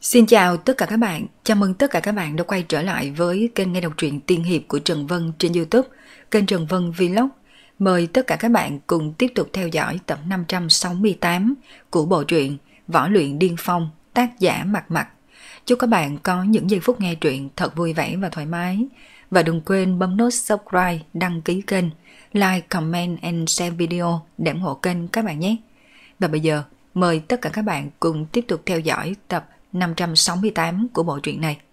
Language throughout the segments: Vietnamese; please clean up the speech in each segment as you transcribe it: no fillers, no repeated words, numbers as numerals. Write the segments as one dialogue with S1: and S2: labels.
S1: Xin chào tất cả các bạn, chào mừng tất cả các bạn đã quay trở lại với kênh nghe đọc truyện tiên hiệp của Trần Vân trên YouTube, kênh Trần Vân Vlog. Mời tất cả các bạn cùng tiếp tục theo dõi tập 568 của bộ truyện Võ Luyện Điên Phong, tác giả Mặt Mặt. Chúc các bạn có những giây phút nghe truyện thật vui vẻ và thoải mái. Và đừng quên bấm nút subscribe, đăng ký kênh, like, comment and share video để ủng hộ kênh các bạn nhé. Và bây giờ, mời tất cả các bạn cùng tiếp tục theo dõi tập 568 của bộ truyện này.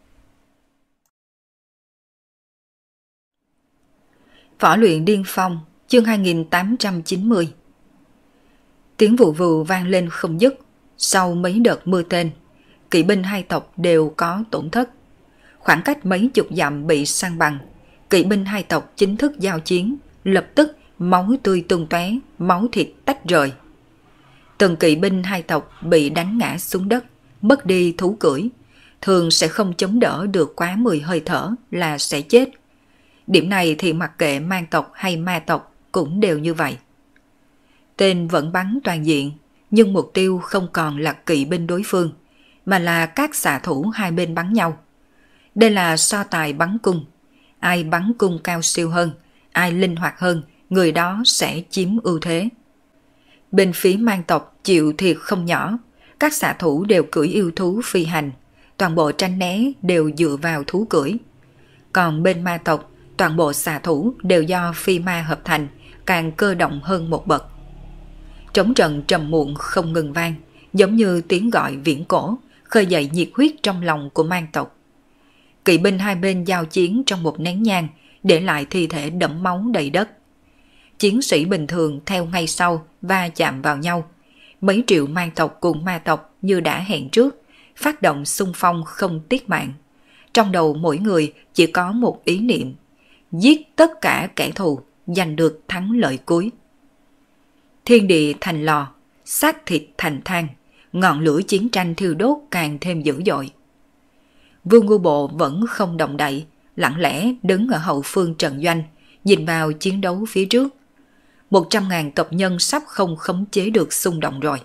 S1: Võ Luyện Điên Phong, chương 2890. Tiếng vụ vù vang lên không dứt. Sau mấy đợt mưa tên, kỵ binh hai tộc đều có tổn thất. Khoảng cách mấy chục dặm bị san bằng, kỵ binh hai tộc chính thức giao chiến, lập tức máu tươi tung tóe, máu thịt tách rời. Từng kỵ binh hai tộc bị đánh ngã xuống đất, mất đi thú cưỡi, thường sẽ không chống đỡ được quá 10 hơi thở là sẽ chết. Điểm này thì mặc kệ man tộc hay ma tộc cũng đều như vậy. Tên vẫn bắn toàn diện, nhưng mục tiêu không còn là kỵ binh đối phương, mà là các xạ thủ hai bên bắn nhau. Đây là so tài bắn cung. Ai bắn cung cao siêu hơn, ai linh hoạt hơn, người đó sẽ chiếm ưu thế. Bên phía man tộc chịu thiệt không nhỏ, các xạ thủ đều cưỡi yêu thú phi hành, toàn bộ tránh né đều dựa vào thú cưỡi. Còn bên ma tộc, toàn bộ xạ thủ đều do phi ma hợp thành, càng cơ động hơn một bậc. Trống trận trầm muộn không ngừng vang, giống như tiếng gọi viễn cổ, khơi dậy nhiệt huyết trong lòng của man tộc. Kỵ binh hai bên giao chiến trong một nén nhang, để lại thi thể đẫm máu đầy đất. Chiến sĩ bình thường theo ngay sau va chạm vào nhau. Mấy triệu man tộc cùng ma tộc như đã hẹn trước, phát động xung phong không tiếc mạng. Trong đầu mỗi người chỉ có một ý niệm: giết tất cả kẻ thù, giành được thắng lợi cuối. Thiên địa thành lò, xác thịt thành than, ngọn lửa chiến tranh thiêu đốt càng thêm dữ dội. Vương Ngu Bộ vẫn không động đậy, lặng lẽ đứng ở hậu phương trận doanh, nhìn vào chiến đấu phía trước. 100.000 tộc nhân sắp không khống chế được xung động rồi.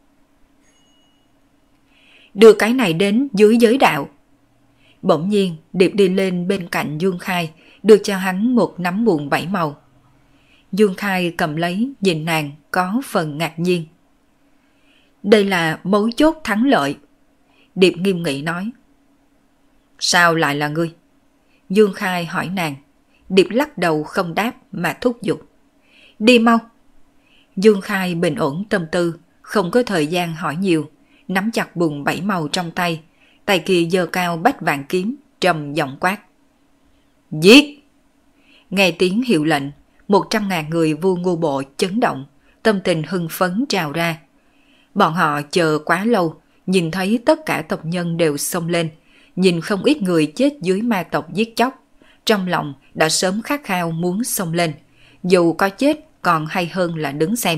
S1: Đưa cái này đến dưới giới đạo. Bỗng nhiên Điệp đi lên bên cạnh Dương Khai, đưa cho hắn một nắm buồn 7 màu. Dương Khai cầm lấy, nhìn nàng có phần ngạc nhiên. Đây là mấu chốt thắng lợi. Điệp nghiêm nghị nói. Sao lại là ngươi? Dương Khai hỏi nàng. Điệp lắc đầu không đáp mà thúc giục. Đi mau. Dương Khai bình ổn tâm tư, không có thời gian hỏi nhiều, nắm chặt bùn 7 màu trong tay, tay kia giơ cao bách vạn kiếm, trầm giọng quát. Giết! Nghe tiếng hiệu lệnh, 100.000 người Vua Ngu Bộ chấn động, tâm tình hưng phấn trào ra. Bọn họ chờ quá lâu, nhìn thấy tất cả tộc nhân đều xông lên, nhìn không ít người chết dưới ma tộc giết chóc, trong lòng đã sớm khát khao muốn xông lên, dù có chết còn hay hơn là đứng xem.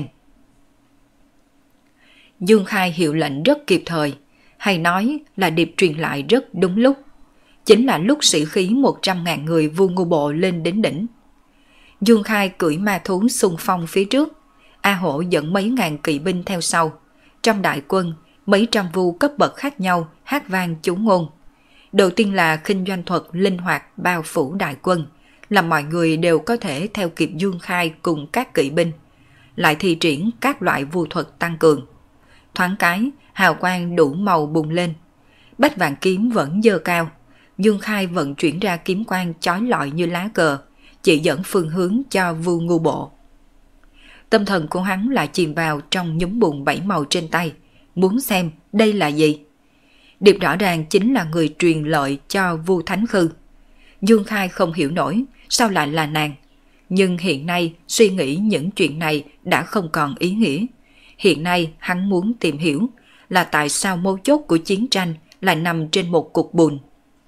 S1: Dương Khai hiệu lệnh rất kịp thời, hay nói là Điệp truyền lại rất đúng lúc. Chính là lúc sĩ khí 100.000 người Vua Ngu Bộ lên đến đỉnh. Dương Khai cưỡi ma thú xung phong phía trước, A Hổ dẫn mấy ngàn kỵ binh theo sau. Trong đại quân, mấy trăm vu cấp bậc khác nhau hát vang chú ngôn. Đầu tiên là khinh doanh thuật linh hoạt bao phủ đại quân, làm mọi người đều có thể theo kịp Dương Khai cùng các kỵ binh, lại thi triển các loại vu thuật tăng cường. Thoáng cái, hào quang đủ màu bùng lên. Bách vạn kiếm vẫn giơ cao, Dương Khai vận chuyển ra kiếm quang chói lọi như lá cờ, chỉ dẫn phương hướng cho Vua Ngu Bộ. Tâm thần của hắn lại chìm vào trong nhúm bùn 7 màu trên tay, muốn xem đây là gì. Điệp rõ ràng chính là người truyền lợi cho Vu Thánh Khư. Dương Khai không hiểu nổi sao lại là nàng, nhưng hiện nay suy nghĩ những chuyện này đã không còn ý nghĩa. Hiện nay hắn muốn tìm hiểu là tại sao mấu chốt của chiến tranh lại nằm trên một cục bùn.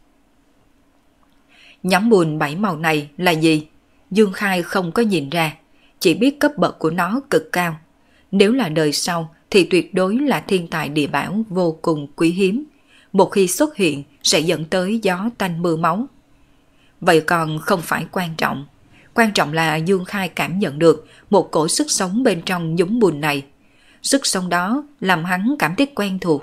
S1: Nhóm bùn 7 màu này là gì? Dương Khai không có nhìn ra, chỉ biết cấp bậc của nó cực cao. Nếu là đời sau thì tuyệt đối là thiên tài địa bảo vô cùng quý hiếm. Một khi xuất hiện sẽ dẫn tới gió tanh mưa máu. Vậy còn không phải quan trọng. Quan trọng là Dương Khai cảm nhận được một cổ sức sống bên trong nhúm bùn này. Sức sống đó làm hắn cảm thấy quen thuộc,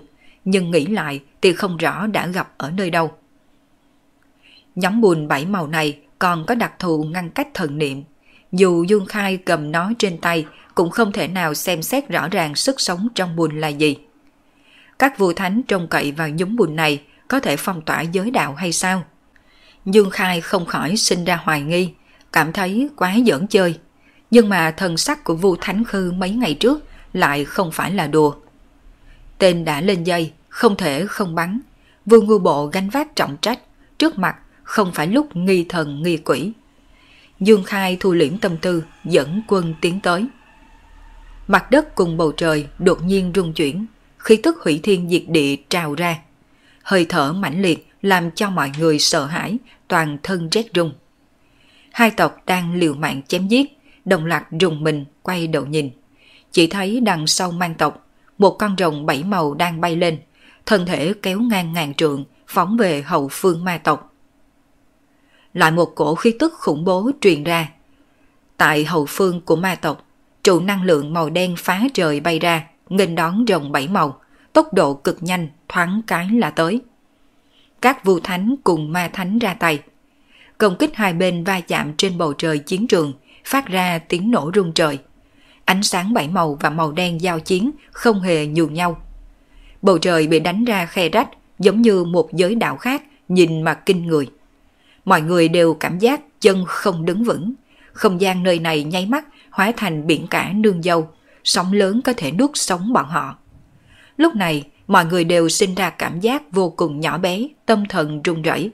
S1: nhưng nghĩ lại thì không rõ đã gặp ở nơi đâu. Nhóm bùn 7 màu này còn có đặc thù ngăn cách thần niệm. Dù Dương Khai cầm nó trên tay cũng không thể nào xem xét rõ ràng sức sống trong bùn là gì. Các vua thánh trông cậy vào nhúm bùn này có thể phong tỏa giới đạo hay sao? Dương Khai không khỏi sinh ra hoài nghi, cảm thấy quá giỡn chơi. Nhưng mà thần sắc của vua Thánh Khư mấy ngày trước lại không phải là đùa. Tên đã lên dây, không thể không bắn. Vua Ngưu Bộ gánh vác trọng trách, trước mặt không phải lúc nghi thần nghi quỷ. Dương Khai thu liễm tâm tư, dẫn quân tiến tới. Mặt đất cùng bầu trời đột nhiên rung chuyển, khí tức hủy thiên diệt địa trào ra. Hơi thở mãnh liệt làm cho mọi người sợ hãi, toàn thân rét run. Hai tộc đang liều mạng chém giết, đồng loạt rùng mình quay đầu nhìn. Chỉ thấy đằng sau mang tộc, một con rồng 7 màu đang bay lên, thân thể kéo ngang ngàn trượng, phóng về hậu phương ma tộc. Lại một cổ khí tức khủng bố truyền ra. Tại hậu phương của ma tộc, trụ năng lượng màu đen phá trời bay ra, nghênh đón rồng 7 màu, tốc độ cực nhanh, thoáng cái là tới. Các vua thánh cùng ma thánh ra tay. Công kích hai bên va chạm trên bầu trời chiến trường, phát ra tiếng nổ rung trời. Ánh sáng 7 màu và màu đen giao chiến không hề nhường nhau. Bầu trời bị đánh ra khe rách, giống như một giới đạo khác, nhìn mà kinh người. Mọi người đều cảm giác chân không đứng vững. Không gian nơi này nháy mắt hóa thành biển cả nương dâu, sóng lớn có thể nuốt sống bọn họ. Lúc này, mọi người đều sinh ra cảm giác vô cùng nhỏ bé, tâm thần run rẩy.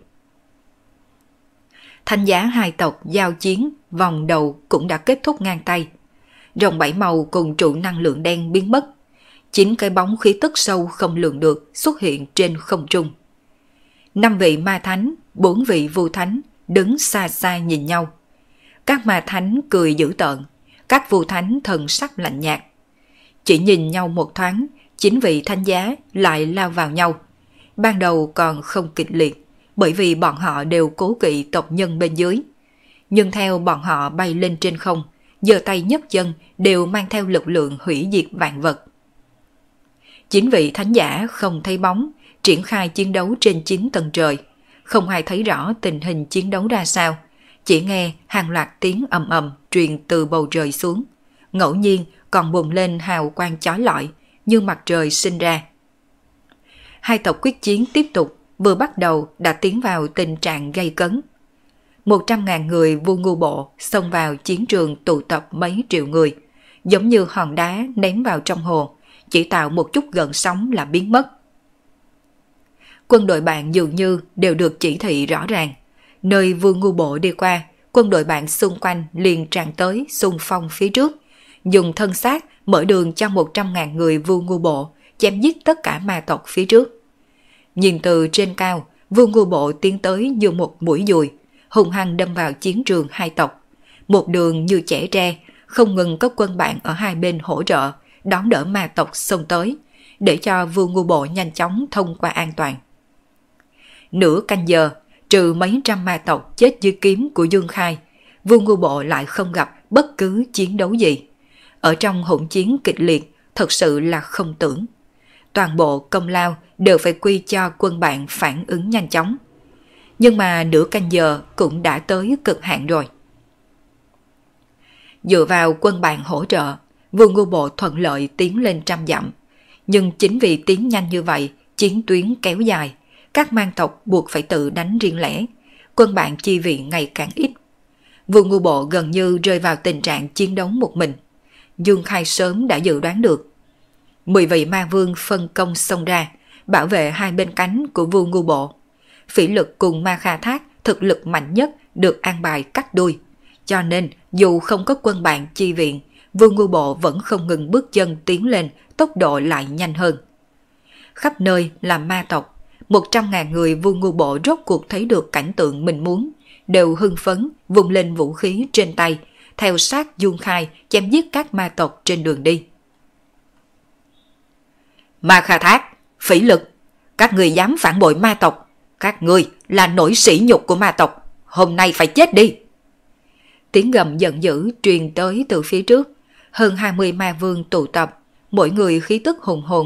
S1: Thanh giá hai tộc giao chiến, vòng đầu cũng đã kết thúc ngang tay. Rồng 7 màu cùng trụ năng lượng đen biến mất. 9 cái bóng khí tức sâu không lường được xuất hiện trên không trung. 5 vị ma thánh, 4 vị vua thánh đứng xa xa nhìn nhau. Các ma thánh cười dữ tợn, các vua thánh thần sắc lạnh nhạt. Chỉ nhìn nhau một thoáng, 9 vị thánh giá lại lao vào nhau. Ban đầu còn không kịch liệt, bởi vì bọn họ đều cố kỵ tộc nhân bên dưới. Nhưng theo bọn họ bay lên trên không, giơ tay nhấc chân đều mang theo lực lượng hủy diệt vạn vật. 9 vị thánh giả không thấy bóng, triển khai chiến đấu trên 9 tầng trời. Không ai thấy rõ tình hình chiến đấu ra sao, chỉ nghe hàng loạt tiếng ầm ầm truyền từ bầu trời xuống. Ngẫu nhiên còn bùng lên hào quang chói lọi như mặt trời sinh ra. Hai tộc quyết chiến tiếp tục, vừa bắt đầu đã tiến vào tình trạng gay cấn. 100.000 người vua Ngưu Bộ xông vào chiến trường tụ tập mấy triệu người, giống như hòn đá ném vào trong hồ, chỉ tạo một chút gợn sóng là biến mất. Quân đội bạn dường như đều được chỉ thị rõ ràng. Nơi vua Ngưu Bộ đi qua, quân đội bạn xung quanh liền tràn tới xung phong phía trước, dùng thân xác mở đường cho 100.000 người vua Ngưu Bộ chém giết tất cả ma tộc phía trước. Nhìn từ trên cao, vua Ngưu Bộ tiến tới như một mũi dùi, hung hăng đâm vào chiến trường hai tộc. Một đường như chẻ tre, không ngừng có quân bạn ở hai bên hỗ trợ, đón đỡ ma tộc xông tới, để cho vua Ngưu Bộ nhanh chóng thông qua an toàn. Nửa canh giờ, trừ mấy trăm ma tộc chết dưới kiếm của Dương Khai, vua Ngưu Bộ lại không gặp bất cứ chiến đấu gì. Ở trong hỗn chiến kịch liệt, thật sự là không tưởng. Toàn bộ công lao đều phải quy cho quân bạn phản ứng nhanh chóng. Nhưng mà nửa canh giờ cũng đã tới cực hạn rồi. Dựa vào quân bạn hỗ trợ, vua Ngưu Bộ thuận lợi tiến lên 100 dặm. Nhưng chính vì tiến nhanh như vậy, chiến tuyến kéo dài, các mang tộc buộc phải tự đánh riêng lẻ, quân bạn chi viện ngày càng ít. Vua Ngưu Bộ gần như rơi vào tình trạng chiến đấu một mình. Dương Khai sớm đã dự đoán được. 10 vị ma vương phân công xông ra, bảo vệ hai bên cánh của vua Ngưu Bộ. Phỉ Lực cùng Ma Kha Thác thực lực mạnh nhất được an bài cắt đuôi. Cho nên dù không có quân bạn chi viện, vua Ngưu Bộ vẫn không ngừng bước chân tiến lên, tốc độ lại nhanh hơn. Khắp nơi là ma tộc, 100.000 người vua Ngưu Bộ rốt cuộc thấy được cảnh tượng mình muốn, đều hưng phấn vùng lên vũ khí trên tay, theo sát Dương Khai chém giết các ma tộc trên đường đi. Ma Kha Thác, Phỉ Lực, các người dám phản bội ma tộc, các ngươi là nỗi sỉ nhục của ma tộc, hôm nay phải chết đi. Tiếng gầm giận dữ truyền tới từ phía trước, hơn 20 ma vương tụ tập, mỗi người khí tức hùng hồn,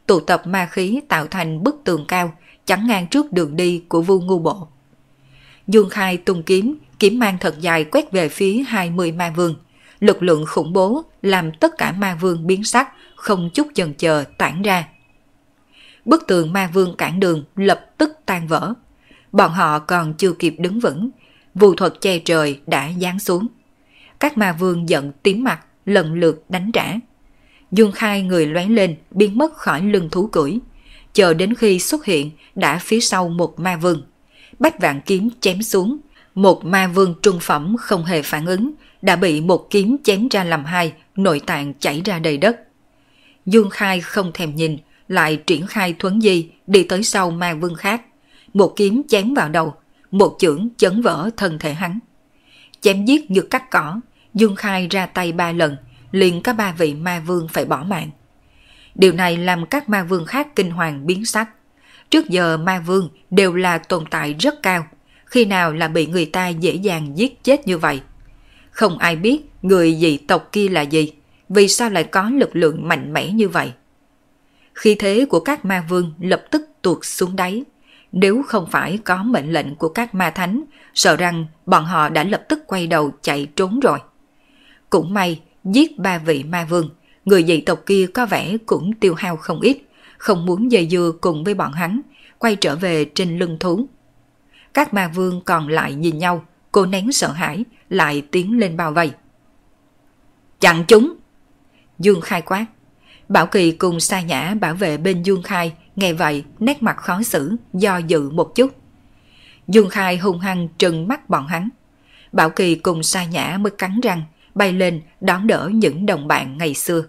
S1: tụ tập ma khí tạo thành bức tường cao, chắn ngang trước đường đi của Vu Ngu Bộ. Dương Khai tung kiếm, kiếm mang thật dài quét về phía 20 ma vương. Lực lượng khủng bố làm tất cả ma vương biến sắc, không chút chần chờ tản ra. Bức tường ma vương cản đường lập tức tan vỡ. Bọn họ còn chưa kịp đứng vững, vu thuật che trời đã giáng xuống. Các ma vương giận tím mặt, lần lượt đánh trả. Dương Khai người lóe lên, biến mất khỏi lưng thú cưỡi. Chờ đến khi xuất hiện, đã phía sau một ma vương. Bách vạn kiếm chém xuống, một ma vương trung phẩm không hề phản ứng, đã bị một kiếm chém ra làm hai, nội tạng chảy ra đầy đất. Dương Khai không thèm nhìn, lại triển khai thuấn di đi tới sau ma vương khác. Một kiếm chém vào đầu, một chưởng chấn vỡ thân thể hắn. Chém giết như cắt cỏ, Dương Khai ra tay 3 lần, liền có 3 vị ma vương phải bỏ mạng. Điều này làm các ma vương khác kinh hoàng biến sắc. Trước giờ ma vương đều là tồn tại rất cao, khi nào là bị người ta dễ dàng giết chết như vậy. Không ai biết người dị tộc kia là gì, vì sao lại có lực lượng mạnh mẽ như vậy. Khí thế của các ma vương lập tức tuột xuống đáy. Nếu không phải có mệnh lệnh của các ma thánh, sợ rằng bọn họ đã lập tức quay đầu chạy trốn rồi. Cũng may, giết 3 vị ma vương, người dị tộc kia có vẻ cũng tiêu hao không ít, không muốn dây dưa cùng với bọn hắn, quay trở về trên lưng thú. Các ma vương còn lại nhìn nhau, cô nén sợ hãi, lại tiến lên bao vây. Chặn chúng! Dương Khai quát. Bảo Kỳ cùng Sa Nhã bảo vệ bên Dương Khai, nghe vậy nét mặt khó xử, do dự một chút. Dương Khai hung hăng trừng mắt bọn hắn. Bảo Kỳ cùng Sa Nhã mới cắn răng, bay lên đón đỡ những đồng bạn ngày xưa.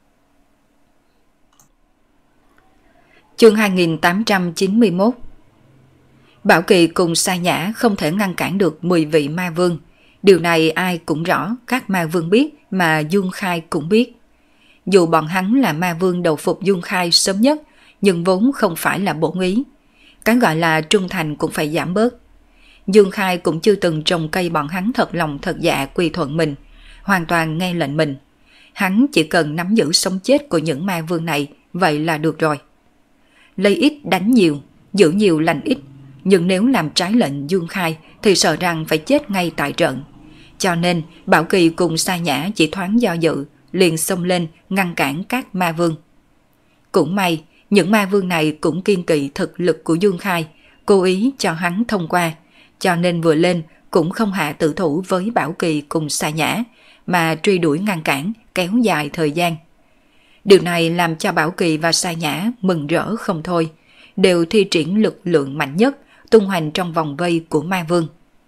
S1: Chương 2891. Bảo Kỳ cùng Sa Nhã không thể ngăn cản được 10 vị ma vương. Điều này ai cũng rõ, các ma vương biết mà Dương Khai cũng biết. Dù bọn hắn là ma vương đầu phục Dương Khai sớm nhất, nhưng vốn không phải là bổn ý. Cái gọi là trung thành cũng phải giảm bớt. Dương Khai cũng chưa từng trồng cây bọn hắn thật lòng thật dạ quy thuận mình, hoàn toàn nghe lệnh mình. Hắn chỉ cần nắm giữ sống chết của những ma vương này, vậy là được rồi. Lấy ít đánh nhiều, giữ nhiều lành ít, nhưng nếu làm trái lệnh Dương Khai thì sợ rằng phải chết ngay tại trận. Cho nên Bảo Kỳ cùng Sa Nhã chỉ thoáng do dự, liền xông lên ngăn cản các ma vương. Cũng may, những ma vương này cũng kiên kỵ thực lực của Dương Khai, cố ý cho hắn thông qua, cho nên vừa lên cũng không hạ tử thủ với Bảo Kỳ cùng Sa Nhã, mà truy đuổi ngăn cản, kéo dài thời gian. Điều này làm cho Bảo Kỳ và Sa Nhã mừng rỡ không thôi, đều thi triển lực lượng mạnh nhất, tung hoành trong vòng vây của ma vương.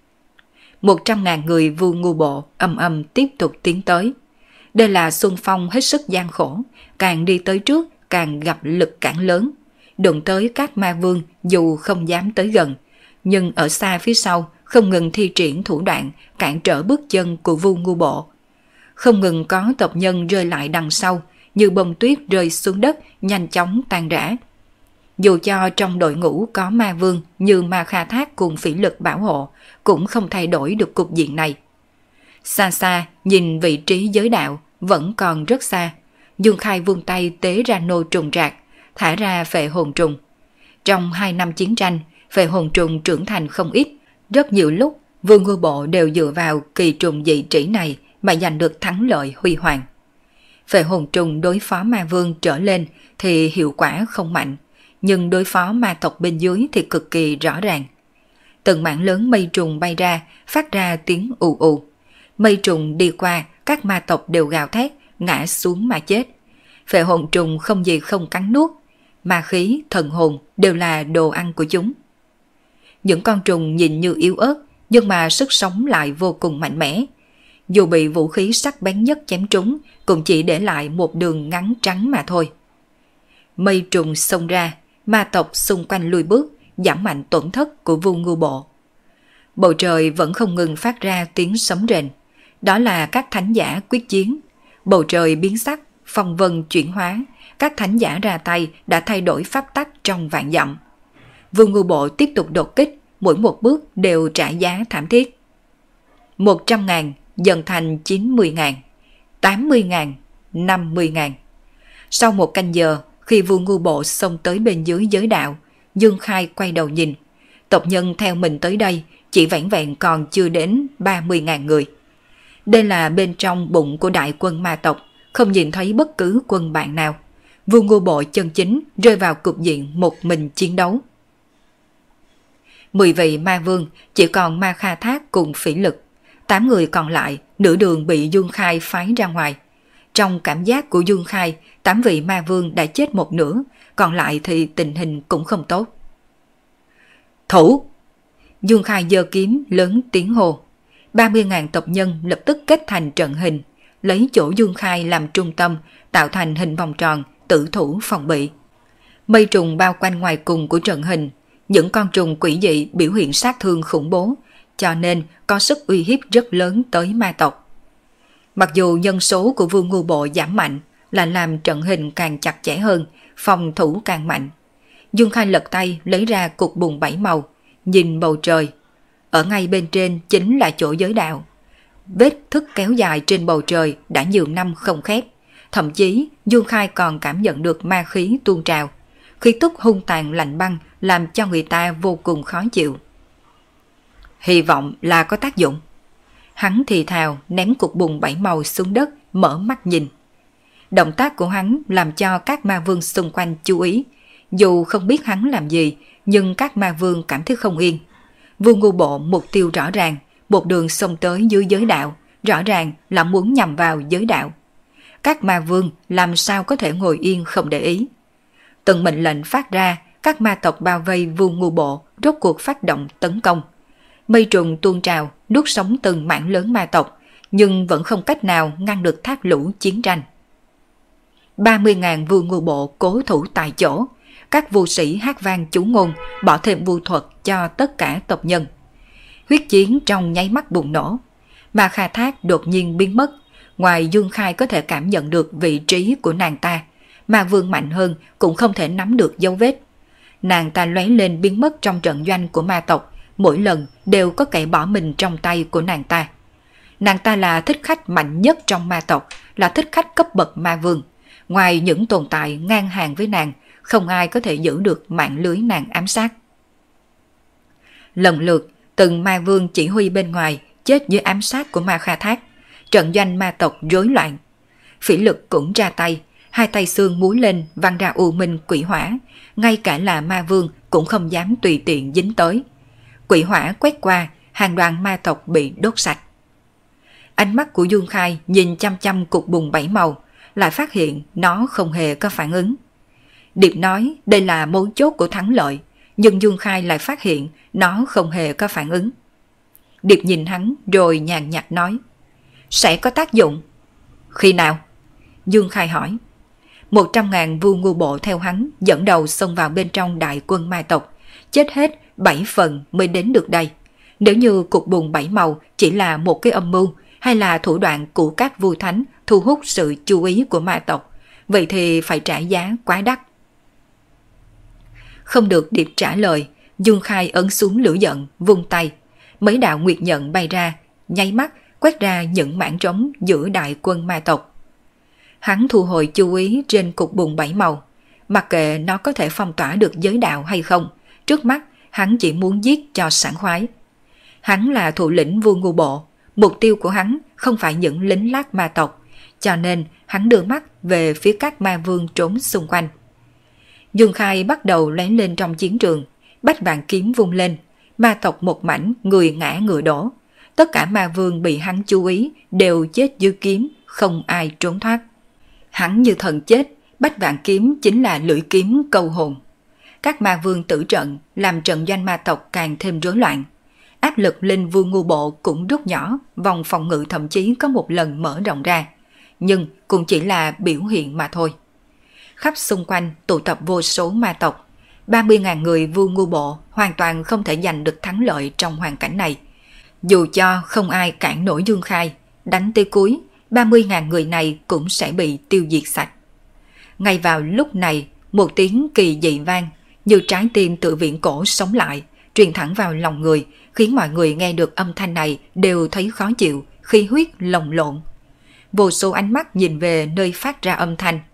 S1: 100.000 người Vu Ngu Bộ ầm ầm tiếp tục tiến tới. Đây là xung phong hết sức gian khổ, càng đi tới trước càng gặp lực cản lớn. Đụng tới các ma vương dù không dám tới gần, nhưng ở xa phía sau không ngừng thi triển thủ đoạn cản trở bước chân của Vu Ngu Bộ. Không ngừng có tộc nhân rơi lại đằng sau, như bông tuyết rơi xuống đất nhanh chóng tan rã. Dù cho trong đội ngũ có ma vương như Ma Kha Thác cùng phỉ lực bảo hộ, cũng không thay đổi được cục diện này. Xa xa nhìn vị trí giới đạo vẫn còn rất xa. Dương Khai vung tay tế ra nô trùng rạc, thả ra phệ hồn trùng. Trong 2 năm chiến tranh, phệ hồn trùng trưởng thành không ít. Rất nhiều lúc, Vương Ngư Bộ đều dựa vào kỳ trùng dị trĩ này mà giành được thắng lợi huy hoàng. Phệ hồn trùng đối phó ma vương trở lên thì hiệu quả không mạnh, nhưng đối phó ma tộc bên dưới thì cực kỳ rõ ràng. Từng mảng lớn mây trùng bay ra, phát ra tiếng ù ù. Mây trùng đi qua, các ma tộc đều gào thét, ngã xuống mà chết. Phệ hồn trùng không gì không cắn nuốt, ma khí, thần hồn đều là đồ ăn của chúng. Những con trùng nhìn như yếu ớt, nhưng mà sức sống lại vô cùng mạnh mẽ. Dù bị vũ khí sắc bén nhất chém trúng, cũng chỉ để lại một đường ngắn trắng mà thôi. Mây trùng xông ra, ma tộc xung quanh lùi bước, giảm mạnh tổn thất của Vu Ngu Bộ. Bầu trời vẫn không ngừng phát ra tiếng sấm rền. Đó là các thánh giả quyết chiến. Bầu trời biến sắc, phong vân chuyển hóa, các thánh giả ra tay đã thay đổi pháp tắc trong vạn dặm. Vu Ngu Bộ tiếp tục đột kích, mỗi một bước đều trả giá thảm thiết. 100.000 dần thành 90.000, 80.000, 50.000. Sau một canh giờ, Khi vua Ngu Bộ xông tới bên dưới giới đạo, Dương Khai quay đầu nhìn. Tộc nhân theo mình tới đây chỉ vẻn vẹn còn chưa đến 30.000 người. Đây là bên trong bụng của đại quân ma tộc, không nhìn thấy bất cứ quân bạn nào. Vua Ngu Bộ chân chính rơi vào cục diện một mình chiến đấu. 10 vị ma vương chỉ còn Ma Kha Thác cùng Phỉ Lực. 8 người còn lại nửa đường bị Dương Khai phái ra ngoài. Trong cảm giác của Dương Khai, 8 vị ma vương đã chết một nửa, còn lại thì tình hình cũng không tốt. Thủ! Dương Khai giơ kiếm lớn tiếng hô. 30.000 tộc nhân lập tức kết thành trận hình, lấy chỗ Dương Khai làm trung tâm, tạo thành hình vòng tròn, tử thủ phòng bị. Mây trùng bao quanh ngoài cùng của trận hình, những con trùng quỷ dị biểu hiện sát thương khủng bố, cho nên có sức uy hiếp rất lớn tới ma tộc. Mặc dù nhân số của Vương Ngu Bộ giảm mạnh, là làm trận hình càng chặt chẽ hơn, phòng thủ càng mạnh. Dương Khai lật tay lấy ra cục bùn 7 màu, nhìn bầu trời. Ở ngay bên trên chính là chỗ giới đạo. Vết thức kéo dài trên bầu trời đã nhiều năm không khép. Thậm chí Dương Khai còn cảm nhận được ma khí tuôn trào. Khí tức hung tàn lạnh băng làm cho người ta vô cùng khó chịu. Hy vọng là có tác dụng. Hắn thì thào ném cục bùn 7 màu xuống đất, mở mắt nhìn. Động tác của hắn làm cho các ma vương xung quanh chú ý. Dù không biết hắn làm gì, nhưng các ma vương cảm thấy không yên. Vua Ngu Bộ mục tiêu rõ ràng, một đường xông tới dưới giới đạo, rõ ràng là muốn nhằm vào giới đạo. Các ma vương làm sao có thể ngồi yên không để ý. Từng mệnh lệnh phát ra, các ma tộc bao vây vua Ngu Bộ rốt cuộc phát động tấn công. Mây trùng tuôn trào, nuốt sống từng mảng lớn ma tộc, nhưng vẫn không cách nào ngăn được thác lũ chiến tranh. 30.000 vua Ngu Bộ cố thủ tại chỗ, các vua sĩ hát vang chú ngôn, bỏ thêm vu thuật cho tất cả tộc nhân. Huyết chiến trong nháy mắt bùng nổ. Ma Kha Thác đột nhiên biến mất, ngoài Dương Khai có thể cảm nhận được vị trí của nàng ta, ma vương mạnh hơn cũng không thể nắm được dấu vết. Nàng ta lóe lên biến mất trong trận doanh của ma tộc, mỗi lần đều có kẻ bỏ mình trong tay của nàng ta. Nàng ta là thích khách mạnh nhất trong ma tộc, là thích khách cấp bậc ma vương. Ngoài những tồn tại ngang hàng với nàng, không ai có thể giữ được mạng lưới nàng ám sát. Lần lượt, từng ma vương chỉ huy bên ngoài chết dưới ám sát của Ma Kha Thác. Trận doanh ma tộc rối loạn. Phỉ Lực cũng ra tay, hai tay xương múa lên văng ra u minh quỷ hỏa, ngay cả là ma vương cũng không dám tùy tiện dính tới. Quỷ hỏa quét qua, hàng đoàn ma tộc bị đốt sạch. Ánh mắt của Dương Khai nhìn chăm chăm cục bùn 7 màu, lại phát hiện nó không hề có phản ứng. Điệp nói đây là mấu chốt của thắng lợi, nhưng Dương Khai lại phát hiện nó không hề có phản ứng. Điệp nhìn hắn rồi nhàn nhạt nói, sẽ có tác dụng. Khi nào? Dương Khai hỏi. 100.000 vua Ngu Bộ theo hắn dẫn đầu xông vào bên trong đại quân ma tộc, chết hết 7 phần mới đến được đây. Nếu như cục bùn 7 màu chỉ là một cái âm mưu hay là thủ đoạn của các vua thánh thu hút sự chú ý của ma tộc, vậy thì phải trả giá quá đắt. Không được Điệp trả lời, Dương Khai ấn xuống lửa giận, vung tay. Mấy đạo nguyệt nhận bay ra, nháy mắt quét ra những mảng trống giữa đại quân ma tộc. Hắn thu hồi chú ý trên cục bùn 7 màu. Mặc kệ nó có thể phong tỏa được giới đạo hay không, trước mắt hắn chỉ muốn giết cho sảng khoái. Hắn là thủ lĩnh vua Ngu Bộ, mục tiêu của hắn không phải những lính lát ma tộc, cho nên hắn đưa mắt về phía các ma vương trốn xung quanh. Dương Khai bắt đầu lóe lên trong chiến trường, bách vạn kiếm vung lên, ma tộc một mảnh người ngã ngựa đổ. Tất cả ma vương bị hắn chú ý đều chết dưới kiếm, không ai trốn thoát. Hắn như thần chết, bách vạn kiếm chính là lưỡi kiếm câu hồn. Các ma vương tử trận làm trận doanh ma tộc càng thêm rối loạn. Áp lực lên vua Ngu Bộ cũng rút nhỏ, vòng phòng ngự thậm chí có một lần mở rộng ra. Nhưng cũng chỉ là biểu hiện mà thôi. Khắp xung quanh tụ tập vô số ma tộc. 30.000 người vua Ngu Bộ hoàn toàn không thể giành được thắng lợi trong hoàn cảnh này. Dù cho không ai cản nổi Dương Khai, đánh tới cuối, 30.000 người này cũng sẽ bị tiêu diệt sạch. Ngay vào lúc này, một tiếng kỳ dị vang, như trái tim tự viện cổ sống lại, truyền thẳng vào lòng người, khiến mọi người nghe được âm thanh này đều thấy khó chịu, khí huyết lồng lộn. Vô số ánh mắt nhìn về nơi phát ra âm thanh.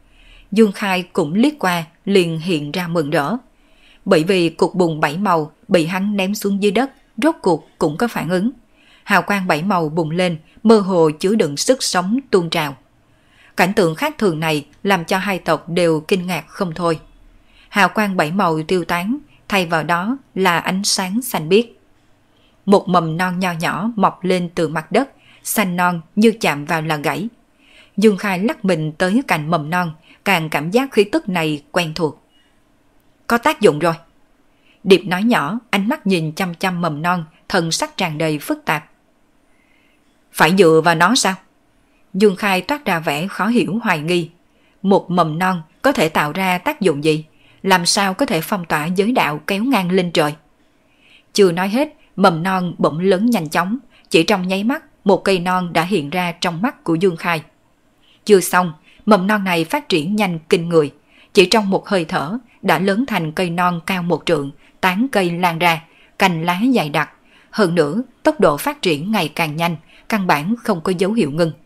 S1: Dương Khai cũng liếc qua liền hiện ra mừng rỡ. Bởi vì cục bùn 7 màu bị hắn ném xuống dưới đất, rốt cuộc cũng có phản ứng. Hào quang 7 màu bùng lên, mơ hồ chứa đựng sức sống tuôn trào. Cảnh tượng khác thường này làm cho hai tộc đều kinh ngạc không thôi. Hào quang 7 màu tiêu tán, thay vào đó là ánh sáng xanh biếc. Một mầm non nho nhỏ mọc lên từ mặt đất, xanh non như chạm vào là gãy. Dương Khai lắc mình tới cạnh mầm non, càng cảm giác khí tức này quen thuộc. Có tác dụng rồi. Điệp nói nhỏ, ánh mắt nhìn chăm chăm mầm non, thần sắc tràn đầy phức tạp. Phải dựa vào nó sao? Dương Khai toát ra vẻ khó hiểu hoài nghi. Một mầm non có thể tạo ra tác dụng gì? Làm sao có thể phong tỏa giới đạo kéo ngang lên trời? Chưa nói hết, mầm non bỗng lớn nhanh chóng, chỉ trong nháy mắt một cây non đã hiện ra trong mắt của Dương Khai. Chưa xong, mầm non này phát triển nhanh kinh người, chỉ trong một hơi thở đã lớn thành cây non cao 1 trượng, tán cây lan ra, cành lá dày đặc. Hơn nữa, tốc độ phát triển ngày càng nhanh, căn bản không có dấu hiệu ngưng.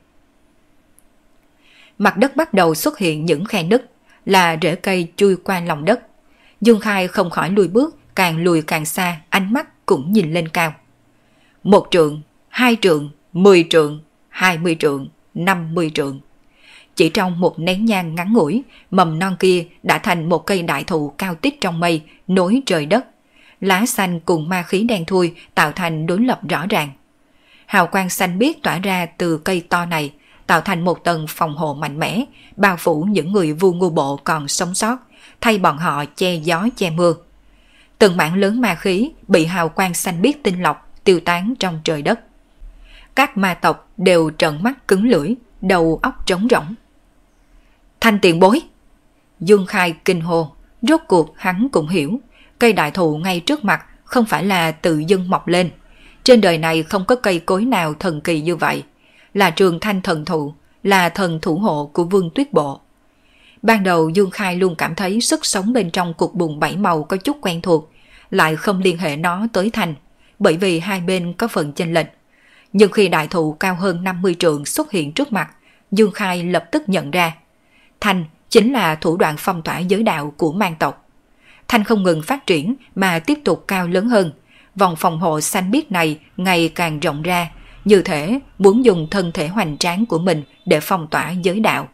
S1: Mặt đất bắt đầu xuất hiện những khe nứt, là rễ cây chui qua lòng đất. Dương Khai không khỏi lùi bước, càng lùi càng xa, ánh mắt cũng nhìn lên cao. 1 trượng, 2 trượng, 10 trượng, 20 trượng, 50 trượng. Chỉ trong một nén nhang ngắn ngủi, mầm non kia đã thành một cây đại thụ cao tít trong mây, nối trời đất. Lá xanh cùng ma khí đen thui tạo thành đối lập rõ ràng. Hào quang xanh biếc tỏa ra từ cây to này, tạo thành một tầng phòng hộ mạnh mẽ, bao phủ những người vu ngu bộ còn sống sót, thay bọn họ che gió che mưa. Từng mảng lớn ma khí bị hào quang xanh biếc tinh lọc tiêu tán trong trời đất. Các ma tộc đều trợn mắt cứng lưỡi, đầu óc trống rỗng. Thanh tiền bối! Dương Khai kinh hô, rốt cuộc hắn cũng hiểu, cây đại thụ ngay trước mặt không phải là tự dưng mọc lên. Trên đời này không có cây cối nào thần kỳ như vậy. Là Trường Thanh thần thụ, là thần thủ hộ của Vương Tuyết Bộ. Ban đầu Dương Khai luôn cảm thấy sức sống bên trong cục bùn 7 màu có chút quen thuộc, lại không liên hệ nó tới Thanh, bởi vì hai bên có phần chênh lệch. Nhưng khi đại thụ cao hơn 50 trượng xuất hiện trước mặt, Dương Khai lập tức nhận ra, Thanh chính là thủ đoạn phong tỏa giới đạo của mang tộc. Thanh không ngừng phát triển mà tiếp tục cao lớn hơn, vòng phòng hộ xanh biếc này ngày càng rộng ra, như thể muốn dùng thân thể hoành tráng của mình để phong tỏa giới đạo.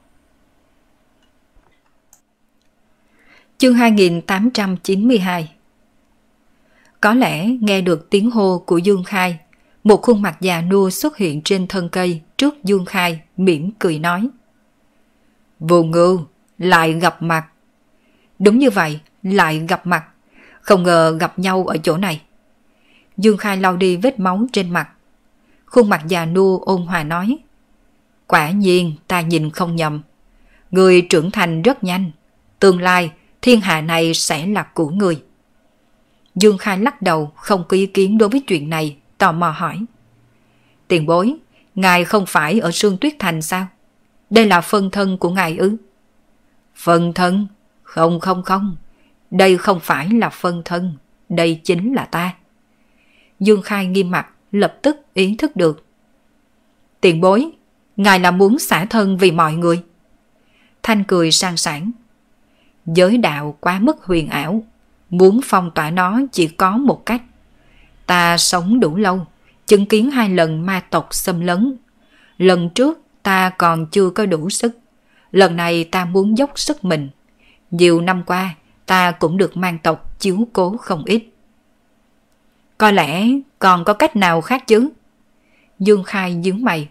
S1: Chương 2892. Có lẽ nghe được tiếng hô của Dương Khai, một khuôn mặt già nua xuất hiện trên thân cây trước Dương Khai, mỉm cười nói. Vô Ngưu, lại gặp mặt. Đúng như vậy, lại gặp mặt. Không ngờ gặp nhau ở chỗ này. Dương Khai lau đi vết máu trên mặt. Khuôn mặt già nua ôn hòa nói. Quả nhiên ta nhìn không nhầm. Người trưởng thành rất nhanh. Tương lai thiên hạ này sẽ là của người. Dương Khai lắc đầu không có ý kiến đối với chuyện này, tò mò hỏi. Tiền bối, ngài không phải ở Sương Tuyết Thành sao? Đây là phân thân của ngài ư? Phân thân? Không. Đây không phải là phân thân, đây chính là ta. Dương Khai nghiêm mặt, lập tức ý thức được. Tiền bối, ngài là muốn xả thân vì mọi người. Thanh cười sang sảng. Giới đạo quá mức huyền ảo, muốn phong tỏa nó chỉ có một cách. Ta sống đủ lâu, chứng kiến 2 lần ma tộc xâm lấn. Lần trước ta còn chưa có đủ sức, lần này ta muốn dốc sức mình. Nhiều năm qua ta cũng được mang tộc chiếu cố không ít. Có lẽ còn có cách nào khác chứ? Dương Khai nhướng mày.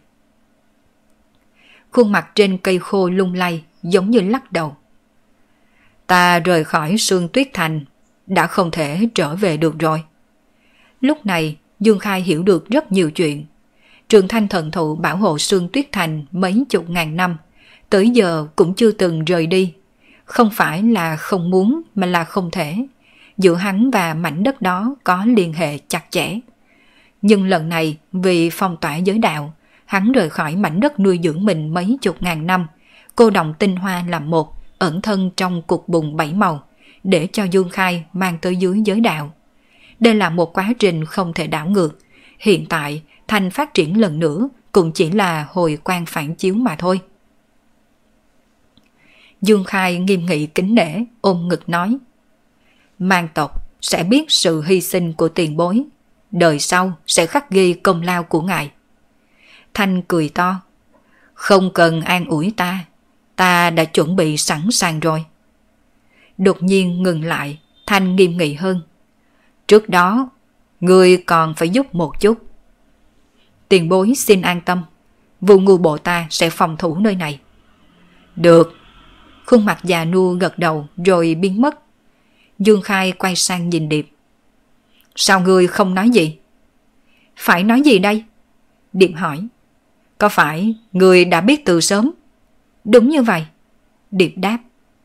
S1: Khuôn mặt trên cây khô lung lay giống như lắc đầu. Ta rời khỏi Sương Tuyết Thành, đã không thể trở về được rồi. Lúc này Dương Khai hiểu được rất nhiều chuyện. Trường Thanh thần thụ bảo hộ Sương Tuyết Thành mấy chục ngàn năm, tới giờ cũng chưa từng rời đi. Không phải là không muốn mà là không thể. Giữa hắn và mảnh đất đó có liên hệ chặt chẽ. Nhưng lần này vì phong tỏa giới đạo, hắn rời khỏi mảnh đất nuôi dưỡng mình mấy chục ngàn năm, cô đồng tinh hoa làm một, ẩn thân trong cục bùn 7 màu, để cho Dương Khai mang tới dưới giới đạo. Đây là một quá trình không thể đảo ngược. Hiện tại Thanh phát triển lần nữa cũng chỉ là hồi quang phản chiếu mà thôi. Dương Khai nghiêm nghị kính nể, ôm ngực nói: Mang tộc sẽ biết sự hy sinh của tiền bối, đời sau sẽ khắc ghi công lao của ngài. Thanh cười to: Không cần an ủi ta đã chuẩn bị sẵn sàng rồi. Đột nhiên ngừng lại, Thanh nghiêm nghị hơn: Trước đó, ngươi còn phải giúp một chút. Tiền bối xin an tâm, Vu Ngu Bộ ta sẽ phòng thủ nơi này. Được. Khuôn mặt già nua gật đầu rồi biến mất. Dương Khai quay sang nhìn Điệp: Sao ngươi không nói gì? Phải nói gì đây? Điệp hỏi. Có phải ngươi đã biết từ sớm? Đúng như vậy, Điệp đáp.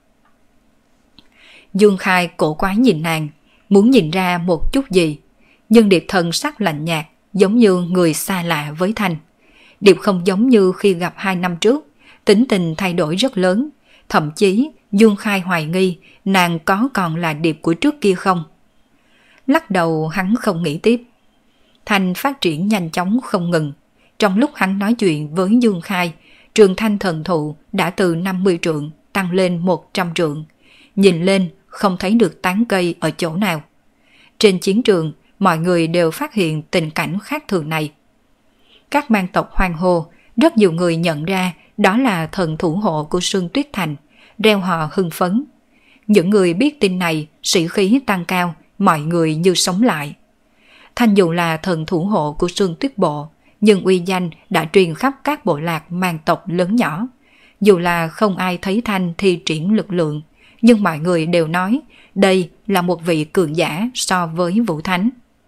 S1: Dương Khai cổ quái nhìn nàng, muốn nhìn ra một chút gì, nhưng Điệp thần sắc lạnh nhạt, giống như người xa lạ với Thanh. Điệp không giống như khi gặp 2 năm trước, tính tình thay đổi rất lớn, thậm chí Dương Khai hoài nghi nàng có còn là Điệp của trước kia không. Lắc đầu hắn không nghĩ tiếp. Thanh phát triển nhanh chóng không ngừng. Trong lúc hắn nói chuyện với Dương Khai, trường thanh thần thụ đã từ 50 trượng tăng lên 100 trượng. Nhìn lên không thấy được tán cây ở chỗ nào. Trên chiến trường, mọi người đều phát hiện tình cảnh khác thường này. Các mang tộc hoang hô, rất nhiều người nhận ra đó là thần thủ hộ của Sương Tuyết Thành, reo hò hưng phấn. Những người biết tin này, sĩ khí tăng cao, mọi người như sống lại. Thanh dù là thần thủ hộ của Sương Tuyết Bộ, nhưng uy danh đã truyền khắp các bộ lạc mang tộc lớn nhỏ. Dù là không ai thấy Thanh thi triển lực lượng, nhưng mọi người đều nói đây là một vị cường giả so với Vũ Thánh.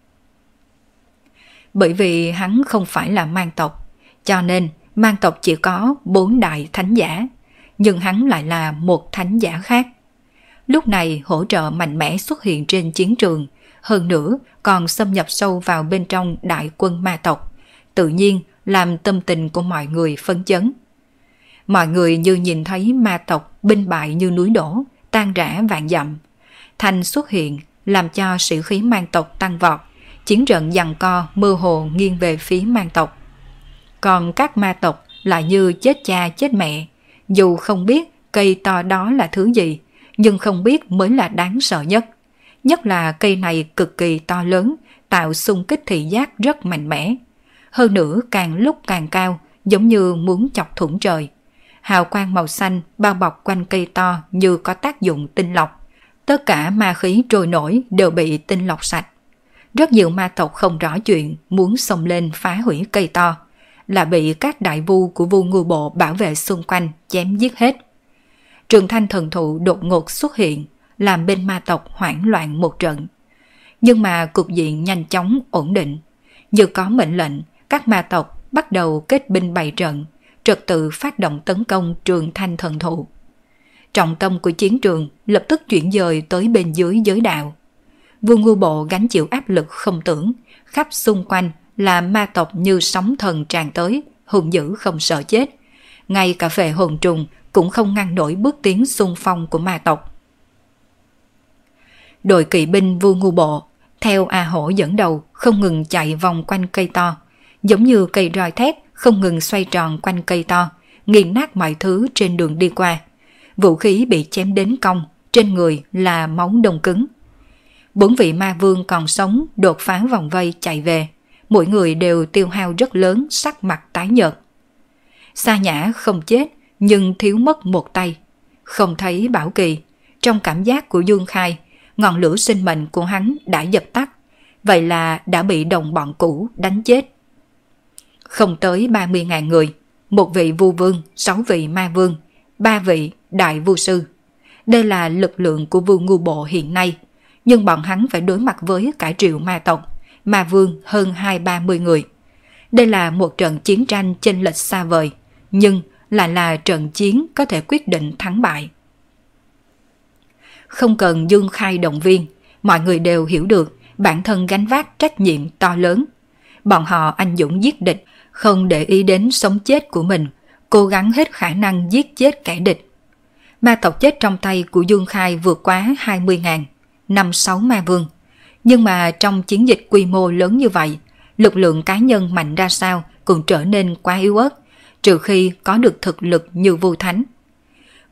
S1: Bởi vì hắn không phải là mang tộc, cho nên mang tộc chỉ có 4 đại thánh giả, nhưng hắn lại là một thánh giả khác. Lúc này hỗ trợ mạnh mẽ xuất hiện trên chiến trường, hơn nữa còn xâm nhập sâu vào bên trong đại quân ma tộc, tự nhiên làm tâm tình của mọi người phấn chấn. Mọi người như nhìn thấy ma tộc binh bại như núi đổ, tan rã vạn dặm. Thanh xuất hiện làm cho sĩ khí mang tộc tăng vọt, chiến trận giằng co mơ hồ nghiêng về phía mang tộc. Còn các ma tộc lại như chết cha chết mẹ, dù không biết cây to đó là thứ gì, nhưng không biết mới là đáng sợ nhất. Nhất là cây này cực kỳ to lớn, tạo xung kích thị giác rất mạnh mẽ. Hơn nữa càng lúc càng cao, giống như muốn chọc thủng trời. Hào quang màu xanh bao bọc quanh cây to như có tác dụng tinh lọc. Tất cả ma khí trôi nổi đều bị tinh lọc sạch. Rất nhiều ma tộc không rõ chuyện muốn xông lên phá hủy cây to, là bị các đại vu của Vu Ngu Bộ bảo vệ xung quanh chém giết hết. Trường thanh thần thụ đột ngột xuất hiện, làm bên ma tộc hoảng loạn một trận. Nhưng mà cục diện nhanh chóng ổn định. Như có mệnh lệnh, các ma tộc bắt đầu kết binh bày trận, trật tự phát động tấn công trường thanh thần thụ. Trọng tâm của chiến trường lập tức chuyển dời tới bên dưới giới đạo. Vu Ngu Bộ gánh chịu áp lực không tưởng, khắp xung quanh là ma tộc như sóng thần tràn tới, hung dữ không sợ chết. Ngay cả vệ hồn trùng cũng không ngăn nổi bước tiến xung phong của ma tộc. Đội kỵ binh Vu Ngu Bộ theo A Hổ dẫn đầu không ngừng chạy vòng quanh cây to, giống như cây roi thép không ngừng xoay tròn quanh cây to, nghiền nát mọi thứ trên đường đi qua. Vũ khí bị chém đến cong, trên người là máu đông cứng. 4 vị ma vương còn sống đột phá vòng vây chạy về, mỗi người đều tiêu hao rất lớn, sắc mặt tái nhợt. Sa Nhã không chết nhưng thiếu mất một tay, không thấy bảo kỳ. Trong cảm giác của Dương Khai, ngọn lửa sinh mệnh của hắn đã dập tắt, vậy là đã bị đồng bọn cũ đánh chết. Không tới 30.000 người, 1 vị vu vương, 6 vị ma vương, 3 vị đại vu sư. Đây là lực lượng của Vu Ngu Bộ hiện nay, nhưng bọn hắn phải đối mặt với cả triệu ma tộc, ma vương hơn 20-30 người. Đây là một trận chiến tranh chênh lệch xa vời, nhưng lại là trận chiến có thể quyết định thắng bại. Không cần Dương Khai động viên, mọi người đều hiểu được bản thân gánh vác trách nhiệm to lớn. Bọn họ anh dũng giết địch, không để ý đến sống chết của mình, cố gắng hết khả năng giết chết kẻ địch. Ma tộc chết trong tay của Dương Khai vượt quá 20.000, 5-6 ma vương. Nhưng mà trong chiến dịch quy mô lớn như vậy, lực lượng cá nhân mạnh ra sao cũng trở nên quá yếu ớt, trừ khi có được thực lực như Vu Thánh.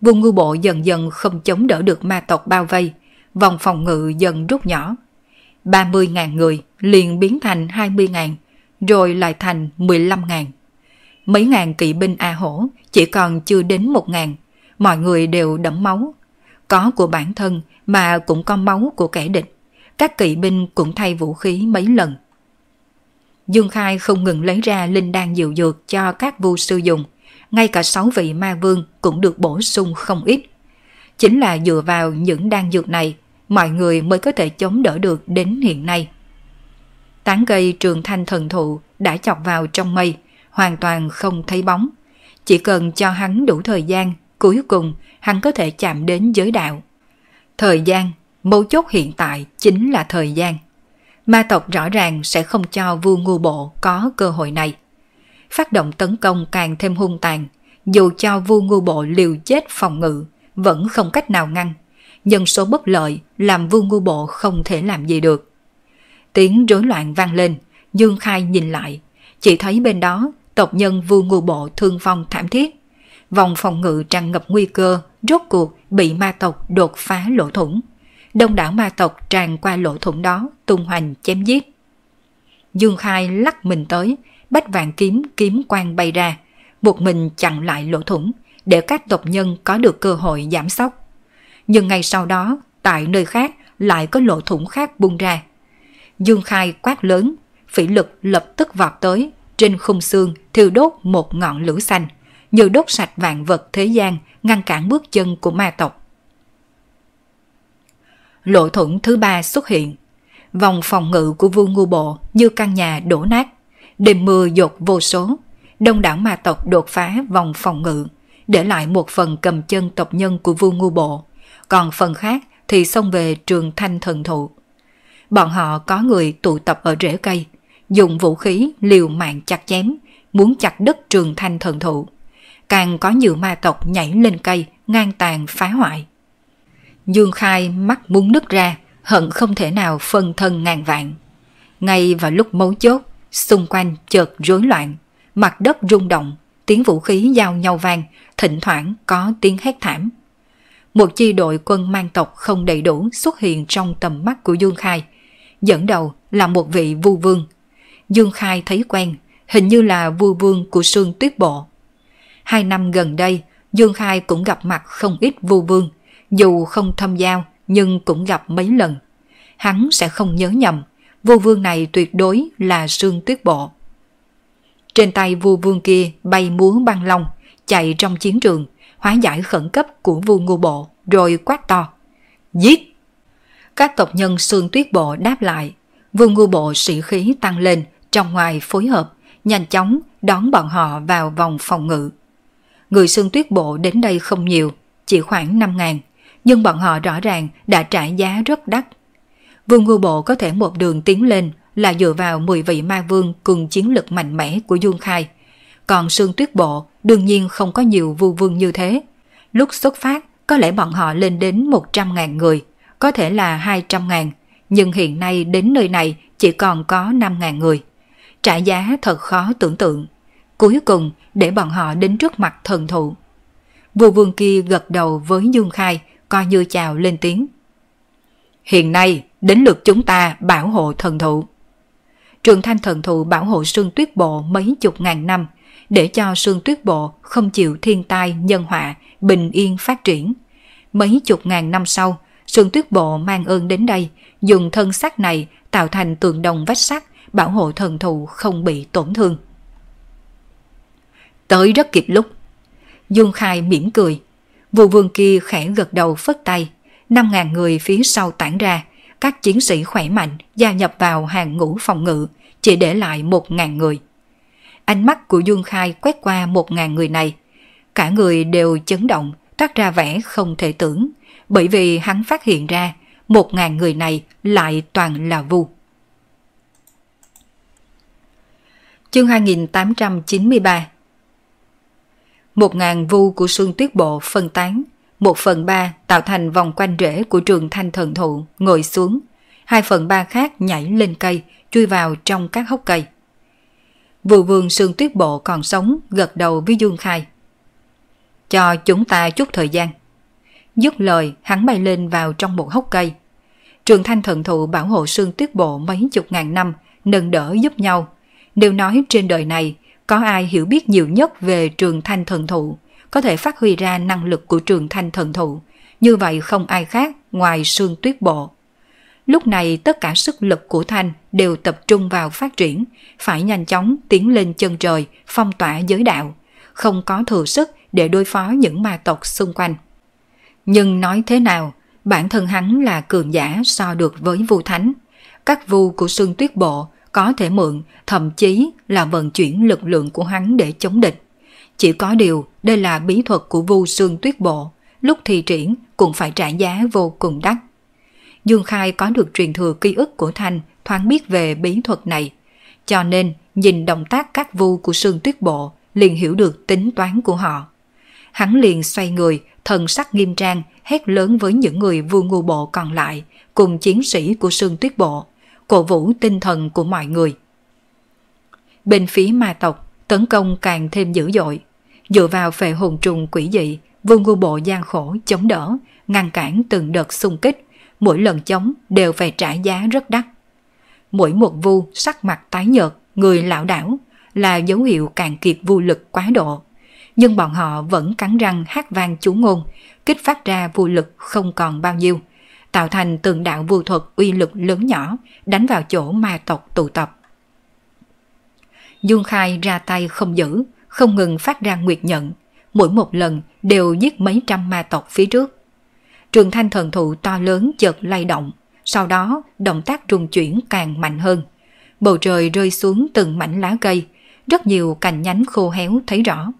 S1: Vương Ngưu Bộ dần dần không chống đỡ được ma tộc bao vây, vòng phòng ngự dần rút nhỏ. 30.000 người liền biến thành 20.000, rồi lại thành 15.000. Mấy ngàn kỵ binh A Hổ chỉ còn chưa đến 1.000, mọi người đều đẫm máu. Có của bản thân mà cũng có máu của kẻ địch, các kỵ binh cũng thay vũ khí mấy lần. Dương Khai không ngừng lấy ra linh đan diệu dược cho các vu sư dùng, ngay cả 6 vị ma vương cũng được bổ sung không ít. Chính là dựa vào những đan dược này, mọi người mới có thể chống đỡ được đến hiện nay. Tán cây Trường Thanh thần thụ đã chọc vào trong mây, hoàn toàn không thấy bóng. Chỉ cần cho hắn đủ thời gian, cuối cùng hắn có thể chạm đến giới đạo. Thời gian, mấu chốt hiện tại chính là thời gian. Ma tộc rõ ràng sẽ không cho Vu Ngưu Bộ có cơ hội này. Phát động tấn công càng thêm hung tàn, dù cho Vu Ngưu Bộ liều chết phòng ngự, vẫn không cách nào ngăn. Nhân số bất lợi làm Vu Ngưu Bộ không thể làm gì được. Tiếng rối loạn vang lên, Dương Khai nhìn lại, chỉ thấy bên đó tộc nhân Vu Ngưu Bộ thương vong thảm thiết. Vòng phòng ngự tràn ngập nguy cơ, rốt cuộc bị ma tộc đột phá lỗ thủng. Đông đảo ma tộc tràn qua lỗ thủng đó, tung hoành chém giết. Dương Khai lắc mình tới, bách vạn kiếm quang bay ra, một mình chặn lại lỗ thủng, để các tộc nhân có được cơ hội giảm sốc. Nhưng ngay sau đó, tại nơi khác lại có lỗ thủng khác bung ra. Dương Khai quát lớn, phỉ lực lập tức vọt tới, trên khung xương thiêu đốt một ngọn lửa xanh, như đốt sạch vạn vật thế gian, ngăn cản bước chân của ma tộc. Lỗ thủng thứ 3 xuất hiện. Vòng phòng ngự của Vu Ngưu Bộ như căn nhà đổ nát, đêm mưa dột vô số. Đông đảo ma tộc đột phá vòng phòng ngự, để lại một phần cầm chân tộc nhân của Vu Ngưu Bộ, còn phần khác thì xông về Trường Thanh thần thụ. Bọn họ có người tụ tập ở rễ cây, dùng vũ khí liều mạng chặt chém, muốn chặt đứt Trường Thanh thần thụ. Càng có nhiều ma tộc nhảy lên cây, ngang tàn phá hoại. Dương Khai mắt muốn nứt ra, hận không thể nào phân thân ngàn vạn. Ngay vào lúc mấu chốt, xung quanh chợt rối loạn, mặt đất rung động, tiếng vũ khí giao nhau vang, thỉnh thoảng có tiếng hét thảm. Một chi đội quân mang tộc không đầy đủ xuất hiện trong tầm mắt của Dương Khai. Dẫn đầu là một vị vu vương. Dương Khai thấy quen, hình như là vu vương của Sương Tuyết Bộ. 2 năm gần đây, Dương Khai cũng gặp mặt không ít vu vương, dù không thâm giao nhưng cũng gặp mấy lần. Hắn sẽ không nhớ nhầm, vu vương này tuyệt đối là Sương Tuyết Bộ. Trên tay vu vương kia bay múa băng long, chạy trong chiến trường, hóa giải khẩn cấp của Vu Ngưu Bộ, rồi quát to: giết! Các tộc nhân Sương Tuyết Bộ đáp lại. Vu Ngưu Bộ sĩ khí tăng lên, trong ngoài phối hợp, nhanh chóng đón bọn họ vào vòng phòng ngự. Người Sương Tuyết Bộ đến đây không nhiều, chỉ khoảng 5.000, nhưng bọn họ rõ ràng đã trả giá rất đắt. Vu Ngưu Bộ có thể một đường tiến lên là dựa vào 10 vị ma vương cùng chiến lực mạnh mẽ của Dương Khai. Còn Sương Tuyết Bộ đương nhiên không có nhiều vu vương như thế. Lúc xuất phát có lẽ bọn họ lên đến 100.000 người, có thể là 200.000, nhưng hiện nay đến nơi này chỉ còn có 5.000 người. Trả giá thật khó tưởng tượng. Cuối cùng để bọn họ đến trước mặt thần thụ. Vu vương kia gật đầu với Dương Khai, coi như chào lên tiếng. Hiện nay đến lượt chúng ta bảo hộ thần thụ. Trường Thanh thần thụ bảo hộ Sương Tuyết Bộ mấy chục ngàn năm, để cho Sương Tuyết Bộ không chịu thiên tai nhân họa, bình yên phát triển. Mấy chục ngàn năm sau, Sương Tuyết Bộ mang ơn đến đây, dùng thân sắt này tạo thành tường đồng vách sắt, bảo hộ thần thụ không bị tổn thương. Tới rất kịp lúc. Dương Khai mỉm cười. Vu vương kia khẽ gật đầu phất tay. 5.000 người phía sau tản ra, các chiến sĩ khỏe mạnh gia nhập vào hàng ngũ phòng ngự, chỉ để lại 1.000 người. Ánh mắt của Dương Khai quét qua 1.000 người này. Cả người đều chấn động, toát ra vẻ không thể tưởng, bởi vì hắn phát hiện ra 1.000 người này lại toàn là vu. Chương 2893. 1.000 vu của Sương Tuyết Bộ phân tán, 1/3 tạo thành vòng quanh rễ của Trường Thanh thần thụ ngồi xuống, 2/3 khác nhảy lên cây, chui vào trong các hốc cây. Vu vương Sương Tuyết Bộ còn sống gật đầu với Dương Khai. cho chúng ta chút thời gian. Dứt lời, hắn bay lên vào trong một hốc cây. Trường Thanh thần thụ bảo hộ Sương Tuyết Bộ mấy chục ngàn năm, nâng đỡ giúp nhau. Nếu nói trên đời này có ai hiểu biết nhiều nhất về Trường Thanh thần thụ, có thể phát huy ra năng lực của Trường Thanh thần thụ, như vậy không ai khác ngoài Sương Tuyết Bộ. Lúc này tất cả sức lực của Thanh đều tập trung vào phát triển, phải nhanh chóng tiến lên chân trời, phong tỏa giới đạo, không có thừa sức để đối phó những ma tộc xung quanh. Nhưng nói thế nào, bản thân hắn là cường giả so được với Vu Thánh. Các vu của Sương Tuyết Bộ có thể mượn, thậm chí là vận chuyển lực lượng của hắn để chống địch. Chỉ có điều, đây là bí thuật của vu Sương Tuyết Bộ, lúc thi triển cũng phải trả giá vô cùng đắt. Dương Khai có được truyền thừa ký ức của Thanh, thoáng biết về bí thuật này, cho nên nhìn động tác các vu của Sương Tuyết Bộ liền hiểu được tính toán của họ. Hắn liền xoay người, thần sắc nghiêm trang, hét lớn với những người vu ngu bộ còn lại, cùng chiến sĩ của Sương Tuyết Bộ, cổ vũ tinh thần của mọi người. Bên phía ma tộc, tấn công càng thêm dữ dội. Dựa vào phệ hồn trùng quỷ dị, vu ngu bộ gian khổ chống đỡ, ngăn cản từng đợt xung kích, mỗi lần chống đều phải trả giá rất đắt. Mỗi một vu sắc mặt tái nhợt, người lảo đảo, là dấu hiệu cạn kiệt vu lực quá độ. Nhưng bọn họ vẫn cắn răng hát vang chú ngôn, kích phát ra vu lực không còn bao nhiêu, tạo thành từng đạo vu thuật uy lực lớn nhỏ, đánh vào chỗ ma tộc tụ tập. Dương Khai ra tay không giữ, không ngừng phát ra nguyệt nhận, mỗi một lần đều giết mấy trăm ma tộc phía trước. Trường Thanh thần thụ to lớn chợt lay động, sau đó động tác rung chuyển càng mạnh hơn. Bầu trời rơi xuống từng mảnh lá cây, rất nhiều cành nhánh khô héo thấy rõ.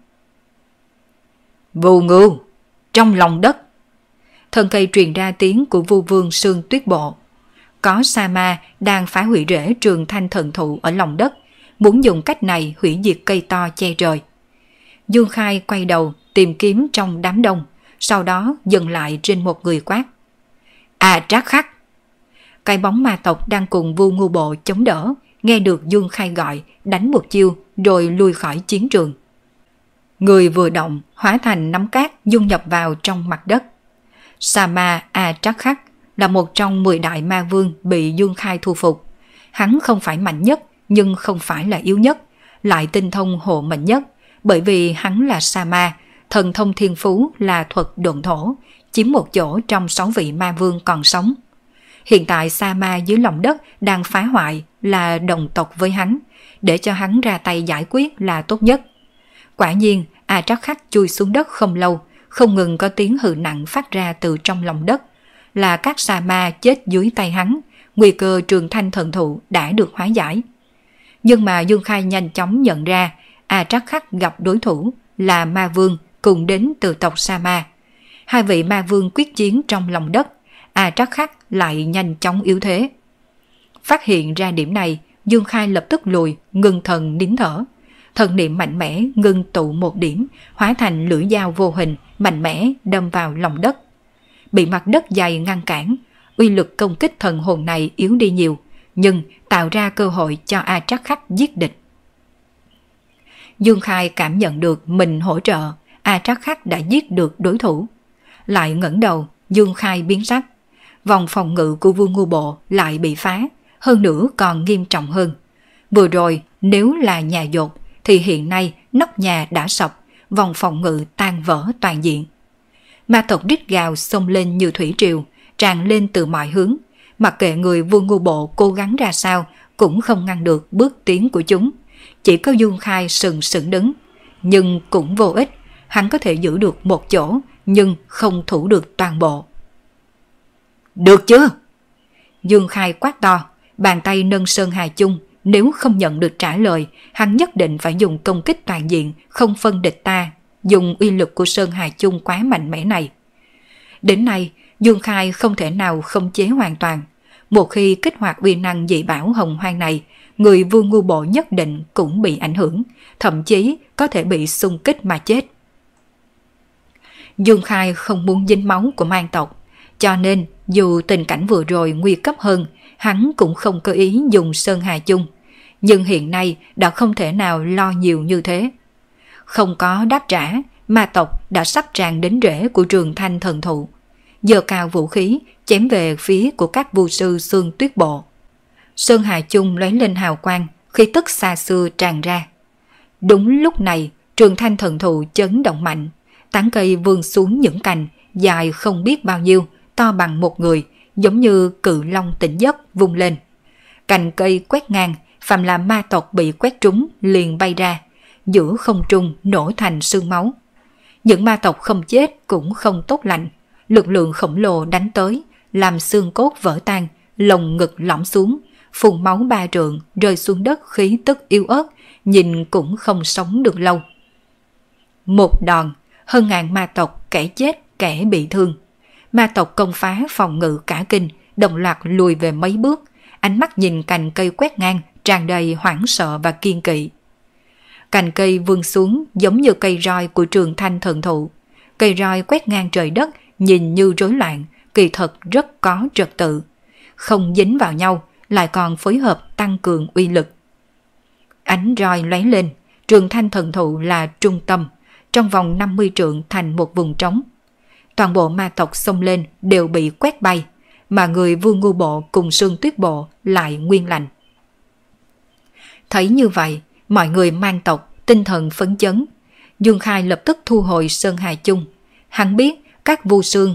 S1: Vu ngưu, trong lòng đất. Thân cây truyền ra tiếng của Vu Vương Sương Tuyết Bộ. Có sa ma đang phá hủy rễ Trường Thanh thần thụ ở lòng đất, muốn dùng cách này hủy diệt cây to che trời. Dương Khai quay đầu tìm kiếm trong đám đông, sau đó dừng lại trên một người quát. Trác Khắc. Cái bóng ma tộc đang cùng Vu Ngu Bộ chống đỡ, nghe được Dương Khai gọi, đánh một chiêu rồi lui khỏi chiến trường. Người vừa động, hóa thành nắm cát dung nhập vào trong mặt đất. Sa ma Trác Khắc là một trong 10 đại ma vương bị Dương Khai thu phục. Hắn không phải mạnh nhất, nhưng không phải là yếu nhất, lại tinh thông hộ mệnh nhất, bởi vì hắn là sa ma, thần thông thiên phú là thuật độn thổ, chiếm một chỗ trong 6 vị ma vương còn sống. Hiện tại sa ma dưới lòng đất đang phá hoại là đồng tộc với hắn, để cho hắn ra tay giải quyết là tốt nhất. Quả nhiên, Trác Khắc chui xuống đất không lâu, không ngừng có tiếng hừ nặng phát ra từ trong lòng đất, là các sa ma chết dưới tay hắn, nguy cơ Trường Thanh thần thụ đã được hóa giải. Nhưng mà Dương Khai nhanh chóng nhận ra, Trác Khắc gặp đối thủ là ma vương cùng đến từ tộc sa ma. Hai vị ma vương quyết chiến trong lòng đất, Trác Khắc lại nhanh chóng yếu thế. Phát hiện ra điểm này, Dương Khai lập tức lùi, ngưng thần nín thở. Thần niệm mạnh mẽ ngưng tụ một điểm, hóa thành lưỡi dao vô hình, mạnh mẽ đâm vào lòng đất. Bị mặt đất dày ngăn cản, uy lực công kích thần hồn này yếu đi nhiều, nhưng tạo ra cơ hội cho Trác Khắc giết địch. Dương Khai cảm nhận được mình hỗ trợ, Trác Khắc đã giết được đối thủ. Lại ngẩng đầu, Dương Khai biến sắc. Vòng phòng ngự của Vu Ngu Bộ lại bị phá, hơn nữa còn nghiêm trọng hơn. Vừa rồi nếu là nhà dột thì hiện nay nóc nhà đã sập, vòng phòng ngự tan vỡ toàn diện. Ma tộc rít gào xông lên như thủy triều, tràn lên từ mọi hướng. Mặc kệ người Vu Ngu Bộ cố gắng ra sao cũng không ngăn được bước tiến của chúng. Chỉ có Dương Khai sừng sững đứng, nhưng cũng vô ích. Hắn có thể giữ được một chỗ, nhưng không thủ được toàn bộ. Được chưa? Dương Khai quát to, bàn tay nâng Sơn Hà Chung. Nếu không nhận được trả lời, hắn nhất định phải dùng công kích toàn diện, không phân địch ta, dùng uy lực của Sơn Hà Chung quá mạnh mẽ này. Đến nay, Dương Khai không thể nào khống chế hoàn toàn. Một khi kích hoạt uy năng dị bảo hồng hoang này, người Vu Ngu Bộ nhất định cũng bị ảnh hưởng, thậm chí có thể bị xung kích mà chết. Dương Khai không muốn dính máu của man tộc, cho nên dù tình cảnh vừa rồi nguy cấp hơn, hắn cũng không có ý dùng Sơn Hà Chung. Nhưng hiện nay đã không thể nào lo nhiều như thế. Không có đáp trả, ma tộc đã sắp tràn đến rễ của Trường Thanh thần thụ, giơ cao vũ khí chém về phía của các vu sư Xương Tuyết Bộ. Sơn Hà Chung lóe lên hào quang, khí tức xa xưa tràn ra. Đúng lúc này, Trường Thanh thần thụ chấn động mạnh, tán cây vươn xuống những cành dài không biết bao nhiêu, to bằng một người, giống như cự long tỉnh giấc vung lên. Cành cây quét ngang, phàm là ma tộc bị quét trúng liền bay ra, giữa không trung nổ thành sương máu. Những ma tộc không chết cũng không tốt lành, lực lượng khổng lồ đánh tới, làm xương cốt vỡ tan, lồng ngực lõm xuống, phun máu 3 trượng rơi xuống đất khí tức yếu ớt, nhìn cũng không sống được lâu. Một đòn, hơn ngàn ma tộc kẻ chết kẻ bị thương. Ma tộc công phá phòng ngự cả kinh, đồng loạt lùi về mấy bước, ánh mắt nhìn cành cây quét ngang tràn đầy hoảng sợ và kiên kỵ. Cành cây vươn xuống giống như cây roi của Trường Thanh thần thụ. Cây roi quét ngang trời đất, nhìn như rối loạn, kỳ thật rất có trật tự. Không dính vào nhau, lại còn phối hợp tăng cường uy lực. Ánh roi lóe lên, Trường Thanh thần thụ là trung tâm, trong vòng 50 trượng thành một vùng trống. Toàn bộ ma tộc xông lên đều bị quét bay, mà người Vương Ngu Bộ cùng Sương Tuyết Bộ lại nguyên lành. Thấy như vậy, mọi người mang tộc tinh thần phấn chấn. Dương Khai lập tức thu hồi Sơn Hà Chung. Hắn biết các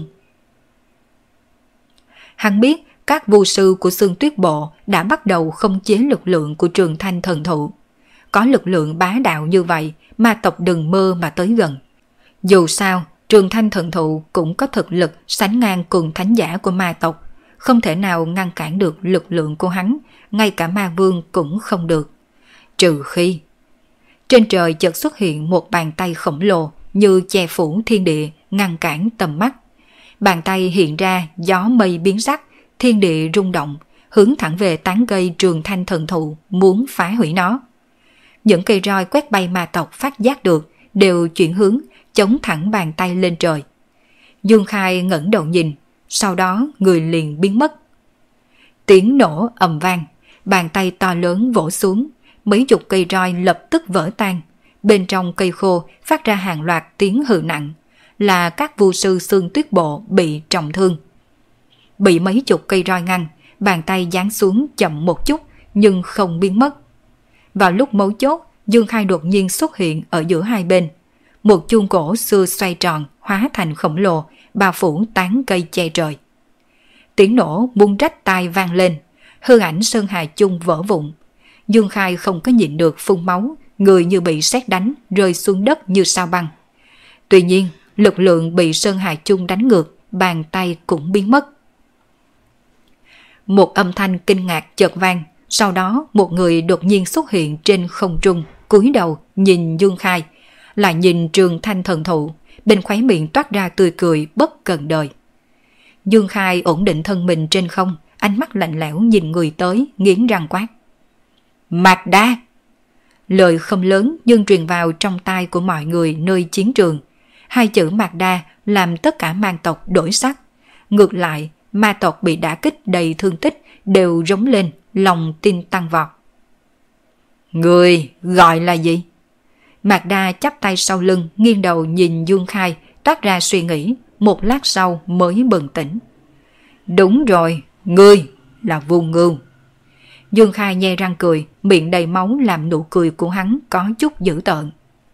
S1: vu sư của Sương Tuyết Bộ đã bắt đầu khống chế lực lượng của Trường Thanh thần thụ. Có lực lượng bá đạo như vậy, ma tộc đừng mơ mà tới gần. Dù sao, Trường Thanh thần thụ cũng có thực lực sánh ngang cùng thánh giả của ma tộc, không thể nào ngăn cản được lực lượng của hắn, ngay cả ma vương cũng không được. Trừ khi trên trời chợt xuất hiện một bàn tay khổng lồ như che phủ thiên địa, ngăn cản tầm mắt. Bàn tay hiện ra gió mây biến sắc, thiên địa rung động, hướng thẳng về tán cây Trường Thanh thần thụ, muốn phá hủy nó. Những cây roi quét bay ma tộc phát giác được, đều chuyển hướng, chống thẳng bàn tay lên trời. Dương Khai ngẩng đầu nhìn, sau đó người liền biến mất. Tiếng nổ ầm vang, bàn tay to lớn vỗ xuống, mấy chục cây roi lập tức vỡ tan. Bên trong cây khô phát ra hàng loạt tiếng hừ nặng, là các vu sư Xương Tuyết Bộ bị trọng thương. Bị mấy chục cây roi ngăn, bàn tay giáng xuống chậm một chút nhưng không biến mất. Vào lúc mấu chốt, Dương Khai đột nhiên xuất hiện ở giữa hai bên. Một chuông cổ xưa xoay tròn hóa thành khổng lồ, bao phủ tán cây che trời. Tiếng nổ bung rách tai vang lên, hư ảnh Sơn Hà Chung vỡ vụn. Dương Khai không có nhịn được phun máu, người như bị sét đánh rơi xuống đất như sao băng. Tuy nhiên, lực lượng bị Sơn Hà Chung đánh ngược, bàn tay cũng biến mất. Một âm thanh kinh ngạc chợt vang, sau đó một người đột nhiên xuất hiện trên không trung, cúi đầu nhìn Dương Khai, lại nhìn Trường Thanh thần thụ, bên khóe miệng toát ra tươi cười bất cần đời. Dương Khai ổn định thân mình trên không, ánh mắt lạnh lẽo nhìn người tới, nghiến răng quát: Mạc Đa! Lời không lớn nhưng truyền vào trong tai của mọi người nơi chiến trường. Hai chữ Mạc Đa làm tất cả man tộc đổi sắc. Ngược lại, ma tộc bị đả kích đầy thương tích đều rống lên, lòng tin tăng vọt. Người gọi là gì? Mạc Đa chắp tay sau lưng, nghiêng đầu nhìn Dương Khai, toát ra suy nghĩ, một lát sau mới bừng tỉnh. Đúng rồi, ngươi là Vu Ngưu. Dương Khai nhe răng cười, miệng đầy máu làm nụ cười của hắn có chút dữ tợn.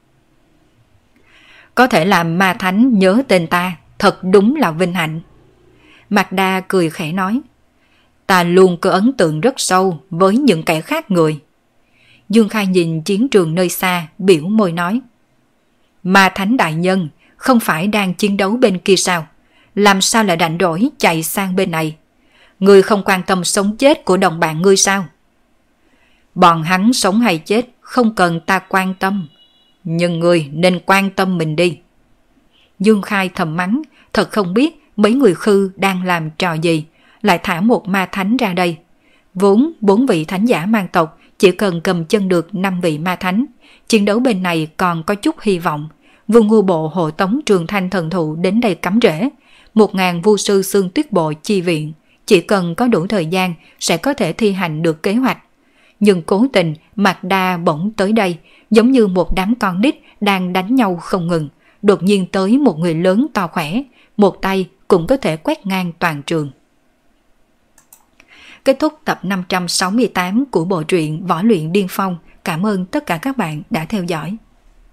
S1: Có thể làm ma thánh nhớ tên ta, thật đúng là vinh hạnh. Mạc Đa cười khẽ nói, ta luôn có ấn tượng rất sâu với những kẻ khác người. Dương Khai nhìn chiến trường nơi xa, biểu môi nói, ma thánh đại nhân không phải đang chiến đấu bên kia sao? Làm sao lại rảnh rỗi chạy sang bên này? Ngươi không quan tâm sống chết của đồng bạn ngươi sao? Bọn hắn sống hay chết không cần ta quan tâm, nhưng ngươi nên quan tâm mình đi. Dương Khai thầm mắng, thật không biết mấy người khư đang làm trò gì, lại thả một ma thánh ra đây. Vốn 4 vị thánh giả mang tộc chỉ cần cầm chân được 5 vị ma thánh, chiến đấu bên này còn có chút hy vọng. Vương Ngu Bộ hộ tống Trường Thanh thần thụ đến đây cắm rễ, 1000 vu sư Xương Tuyết Bộ chi viện, chỉ cần có đủ thời gian sẽ có thể thi hành được kế hoạch. Nhưng cố tình Mạc Đa bỗng tới đây, giống như một đám con nít đang đánh nhau không ngừng, đột nhiên tới một người lớn to khỏe, một tay cũng có thể quét ngang toàn trường. Kết thúc tập 568 của bộ truyện Võ Luyện Điên Phong. Cảm ơn tất cả các bạn đã theo dõi.